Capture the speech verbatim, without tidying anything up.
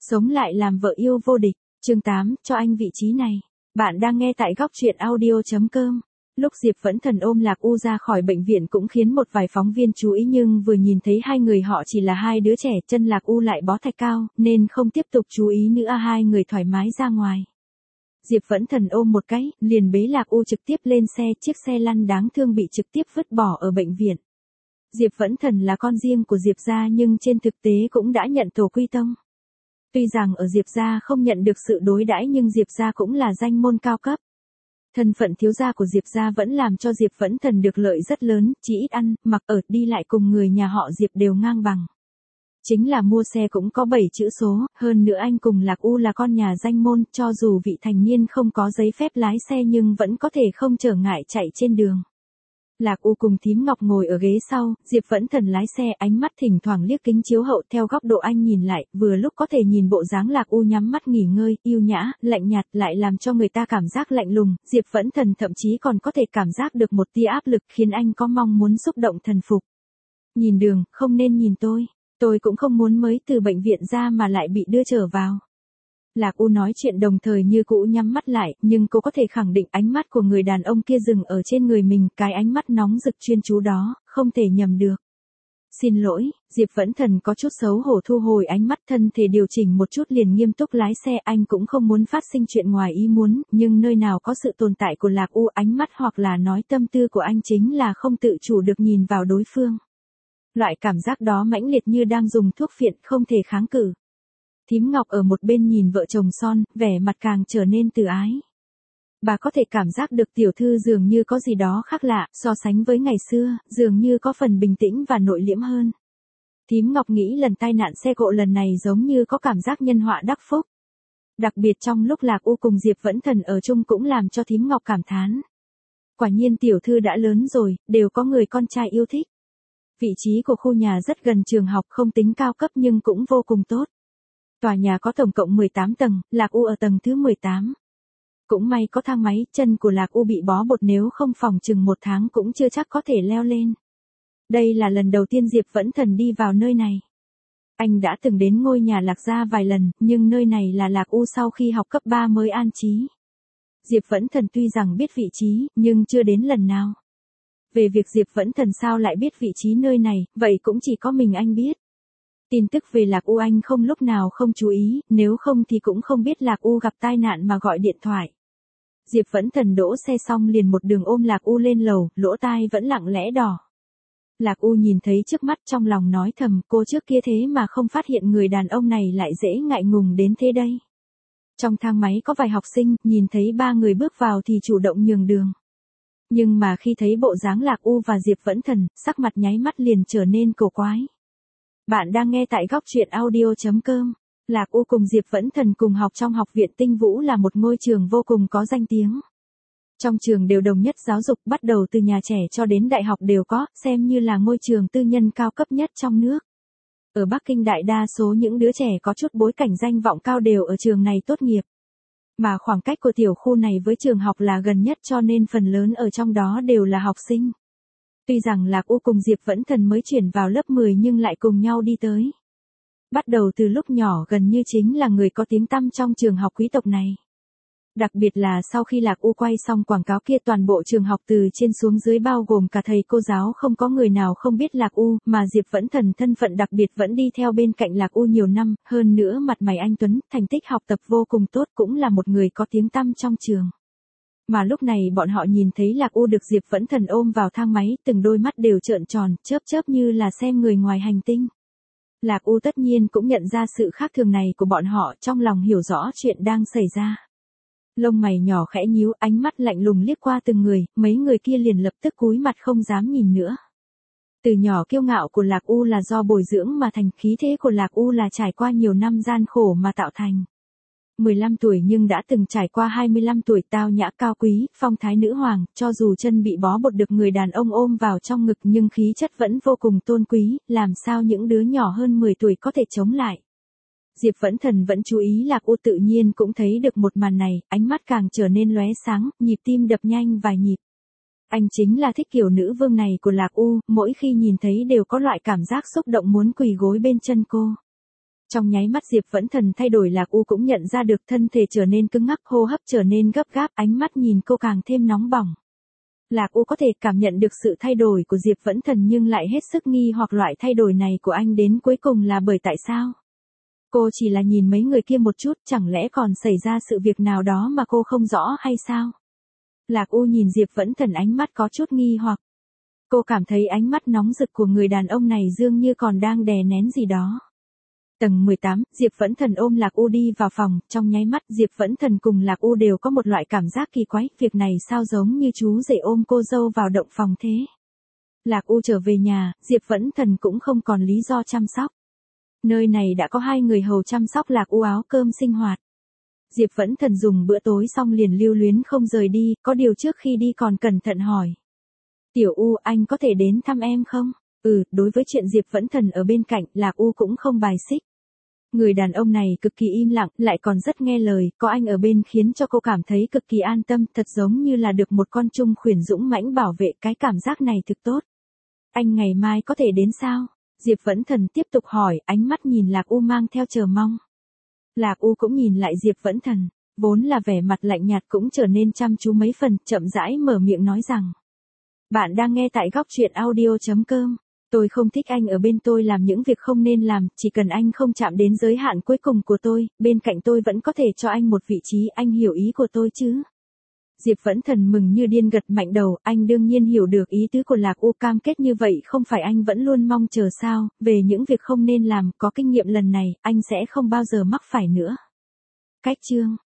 Sống lại làm vợ yêu vô địch, chương tám, cho anh vị trí này. Bạn đang nghe tại góc truyện audio chấm com. Lúc Diệp Vẫn Thần ôm Lạc U ra khỏi bệnh viện cũng khiến một vài phóng viên chú ý, nhưng vừa nhìn thấy hai người họ chỉ là hai đứa trẻ, chân Lạc U lại bó thạch cao, nên không tiếp tục chú ý nữa. Hai người thoải mái ra ngoài. Diệp Vẫn Thần ôm một cái, liền bế Lạc U trực tiếp lên xe, chiếc xe lăn đáng thương bị trực tiếp vứt bỏ ở bệnh viện. Diệp Vẫn Thần là con riêng của Diệp gia nhưng trên thực tế cũng đã nhận tổ quy tông. Tuy rằng ở Diệp gia không nhận được sự đối đãi nhưng Diệp gia cũng là danh môn cao cấp. Thân phận thiếu gia của Diệp gia vẫn làm cho Diệp Vẫn Thần được lợi rất lớn, chỉ ít ăn, mặc ở, đi lại cùng người nhà họ Diệp đều ngang bằng. Chính là mua xe cũng có bảy chữ số, hơn nữa anh cùng Lạc U là con nhà danh môn, cho dù vị thành niên không có giấy phép lái xe nhưng vẫn có thể không trở ngại chạy trên đường. Lạc U cùng thím Ngọc ngồi ở ghế sau, Diệp Vẫn Thần lái xe, ánh mắt thỉnh thoảng liếc kính chiếu hậu theo góc độ anh nhìn lại, vừa lúc có thể nhìn bộ dáng Lạc U nhắm mắt nghỉ ngơi, yêu nhã, lạnh nhạt lại làm cho người ta cảm giác lạnh lùng, Diệp Vẫn Thần thậm chí còn có thể cảm giác được một tia áp lực khiến anh có mong muốn xúc động thần phục. Nhìn đường, không nên nhìn tôi, tôi cũng không muốn mới từ bệnh viện ra mà lại bị đưa trở vào. Lạc U nói chuyện đồng thời như cũ nhắm mắt lại, nhưng cô có thể khẳng định ánh mắt của người đàn ông kia dừng ở trên người mình, cái ánh mắt nóng rực chuyên chú đó, không thể nhầm được. Xin lỗi, Diệp Vẫn Thần có chút xấu hổ thu hồi ánh mắt, thân thể điều chỉnh một chút liền nghiêm túc lái xe. Anh cũng không muốn phát sinh chuyện ngoài ý muốn, nhưng nơi nào có sự tồn tại của Lạc U, ánh mắt hoặc là nói tâm tư của anh chính là không tự chủ được nhìn vào đối phương. Loại cảm giác đó mãnh liệt như đang dùng thuốc phiện, không thể kháng cự. Thím Ngọc ở một bên nhìn vợ chồng son, vẻ mặt càng trở nên từ ái. Bà có thể cảm giác được tiểu thư dường như có gì đó khác lạ, so sánh với ngày xưa, dường như có phần bình tĩnh và nội liễm hơn. Thím Ngọc nghĩ lần tai nạn xe cộ lần này giống như có cảm giác nhân họa đắc phúc. Đặc biệt trong lúc Lạc U cùng Diệp Vẫn Thần ở chung cũng làm cho thím Ngọc cảm thán. Quả nhiên tiểu thư đã lớn rồi, đều có người con trai yêu thích. Vị trí của khu nhà rất gần trường học, không tính cao cấp nhưng cũng vô cùng tốt. Tòa nhà có tổng cộng mười tám tầng, Lạc U ở tầng thứ mười tám. Cũng may có thang máy, chân của Lạc U bị bó bột nếu không phòng chừng một tháng cũng chưa chắc có thể leo lên. Đây là lần đầu tiên Diệp Vẫn Thần đi vào nơi này. Anh đã từng đến ngôi nhà Lạc gia vài lần, nhưng nơi này là Lạc U sau khi học cấp ba mới an trí. Diệp Vẫn Thần tuy rằng biết vị trí, nhưng chưa đến lần nào. Về việc Diệp Vẫn Thần sao lại biết vị trí nơi này, vậy cũng chỉ có mình anh biết. Tin tức về Lạc U anh không lúc nào không chú ý, nếu không thì cũng không biết Lạc U gặp tai nạn mà gọi điện thoại. Diệp Vẫn Thần đỗ xe xong liền một đường ôm Lạc U lên lầu, lỗ tai vẫn lặng lẽ đỏ. Lạc U nhìn thấy trước mắt trong lòng nói thầm, cô trước kia thế mà không phát hiện người đàn ông này lại dễ ngại ngùng đến thế đây. Trong thang máy có vài học sinh, nhìn thấy ba người bước vào thì chủ động nhường đường. Nhưng mà khi thấy bộ dáng Lạc U và Diệp Vẫn Thần, sắc mặt nháy mắt liền trở nên cổ quái. Bạn đang nghe tại góc truyện audio chấm com. Lạc U cùng Diệp Vẫn Thần cùng học trong học viện Tinh Vũ là một ngôi trường vô cùng có danh tiếng. Trong trường đều đồng nhất giáo dục, bắt đầu từ nhà trẻ cho đến đại học đều có, xem như là ngôi trường tư nhân cao cấp nhất trong nước. Ở Bắc Kinh đại đa số những đứa trẻ có chút bối cảnh danh vọng cao đều ở trường này tốt nghiệp. Mà khoảng cách của tiểu khu này với trường học là gần nhất cho nên phần lớn ở trong đó đều là học sinh. Tuy rằng Lạc U cùng Diệp Vẫn Thần mới chuyển vào lớp mười nhưng lại cùng nhau đi tới. Bắt đầu từ lúc nhỏ gần như chính là người có tiếng tăm trong trường học quý tộc này. Đặc biệt là sau khi Lạc U quay xong quảng cáo kia, toàn bộ trường học từ trên xuống dưới bao gồm cả thầy cô giáo không có người nào không biết Lạc U, mà Diệp Vẫn Thần thân phận đặc biệt vẫn đi theo bên cạnh Lạc U nhiều năm, hơn nữa mặt mày anh tuấn, thành tích học tập vô cùng tốt, cũng là một người có tiếng tăm trong trường. Mà lúc này bọn họ nhìn thấy Lạc U được Diệp Vẫn Thần ôm vào thang máy, từng đôi mắt đều trợn tròn, chớp chớp như là xem người ngoài hành tinh. Lạc U tất nhiên cũng nhận ra sự khác thường này của bọn họ, trong lòng hiểu rõ chuyện đang xảy ra. Lông mày nhỏ khẽ nhíu, ánh mắt lạnh lùng liếc qua từng người, mấy người kia liền lập tức cúi mặt không dám nhìn nữa. Từ nhỏ kiêu ngạo của Lạc U là do bồi dưỡng mà thành, khí thế của Lạc U là trải qua nhiều năm gian khổ mà tạo thành. mười lăm tuổi nhưng đã từng trải qua hai mươi lăm tuổi, tao nhã cao quý, phong thái nữ hoàng, cho dù chân bị bó bột được người đàn ông ôm vào trong ngực nhưng khí chất vẫn vô cùng tôn quý, làm sao những đứa nhỏ hơn mười tuổi có thể chống lại. Diệp Vẫn Thần vẫn chú ý Lạc U, tự nhiên cũng thấy được một màn này, ánh mắt càng trở nên lóe sáng, nhịp tim đập nhanh vài nhịp. Anh chính là thích kiểu nữ vương này của Lạc U, mỗi khi nhìn thấy đều có loại cảm giác xúc động muốn quỳ gối bên chân cô. Trong nháy mắt Diệp Vẫn Thần thay đổi, Lạc U cũng nhận ra được, thân thể trở nên cứng ngắc, hô hấp trở nên gấp gáp, ánh mắt nhìn cô càng thêm nóng bỏng. Lạc U có thể cảm nhận được sự thay đổi của Diệp Vẫn Thần nhưng lại hết sức nghi hoặc loại thay đổi này của anh đến cuối cùng là bởi tại sao? Cô chỉ là nhìn mấy người kia một chút, chẳng lẽ còn xảy ra sự việc nào đó mà cô không rõ hay sao? Lạc U nhìn Diệp Vẫn Thần, ánh mắt có chút nghi hoặc. Cô cảm thấy ánh mắt nóng rực của người đàn ông này dường như còn đang đè nén gì đó. Tầng mười tám, Diệp Vẫn Thần ôm Lạc U đi vào phòng, trong nháy mắt Diệp Vẫn Thần cùng Lạc U đều có một loại cảm giác kỳ quái, việc này sao giống như chú rể ôm cô dâu vào động phòng thế. Lạc U trở về nhà, Diệp Vẫn Thần cũng không còn lý do chăm sóc. Nơi này đã có hai người hầu chăm sóc Lạc U áo cơm sinh hoạt. Diệp Vẫn Thần dùng bữa tối xong liền lưu luyến không rời đi, có điều trước khi đi còn cẩn thận hỏi. Tiểu U, anh có thể đến thăm em không? Ừ, đối với chuyện Diệp Vẫn Thần ở bên cạnh, Lạc U cũng không bài xích. Người đàn ông này cực kỳ im lặng, lại còn rất nghe lời, có anh ở bên khiến cho cô cảm thấy cực kỳ an tâm, thật giống như là được một con trung khuyển dũng mãnh bảo vệ, cái cảm giác này thực tốt. Anh ngày mai có thể đến sao? Diệp Vẫn Thần tiếp tục hỏi, ánh mắt nhìn Lạc U mang theo chờ mong. Lạc U cũng nhìn lại Diệp Vẫn Thần, vốn là vẻ mặt lạnh nhạt cũng trở nên chăm chú mấy phần, chậm rãi mở miệng nói rằng. Bạn đang nghe tại góc truyện audio chấm com. Tôi không thích anh ở bên tôi làm những việc không nên làm, chỉ cần anh không chạm đến giới hạn cuối cùng của tôi, bên cạnh tôi vẫn có thể cho anh một vị trí, anh hiểu ý của tôi chứ? Diệp Vẫn Thần mừng như điên gật mạnh đầu, anh đương nhiên hiểu được ý tứ của Lạc U, cam kết như vậy không phải anh vẫn luôn mong chờ sao, về những việc không nên làm, có kinh nghiệm lần này, anh sẽ không bao giờ mắc phải nữa. Cách chương